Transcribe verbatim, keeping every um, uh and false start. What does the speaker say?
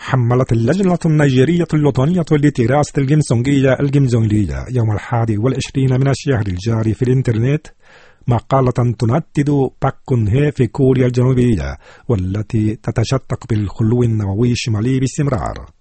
حملت اللجنة النيجيرية الوطنية لدراسة الجنسونجية الجنزونجية يوم الحادي والعشرين من الشهر الجاري في الإنترنت مقالة تندد باك كون هي في كوريا الجنوبية، والتي تتشتق بالخلو النووي الشمالي باستمرار.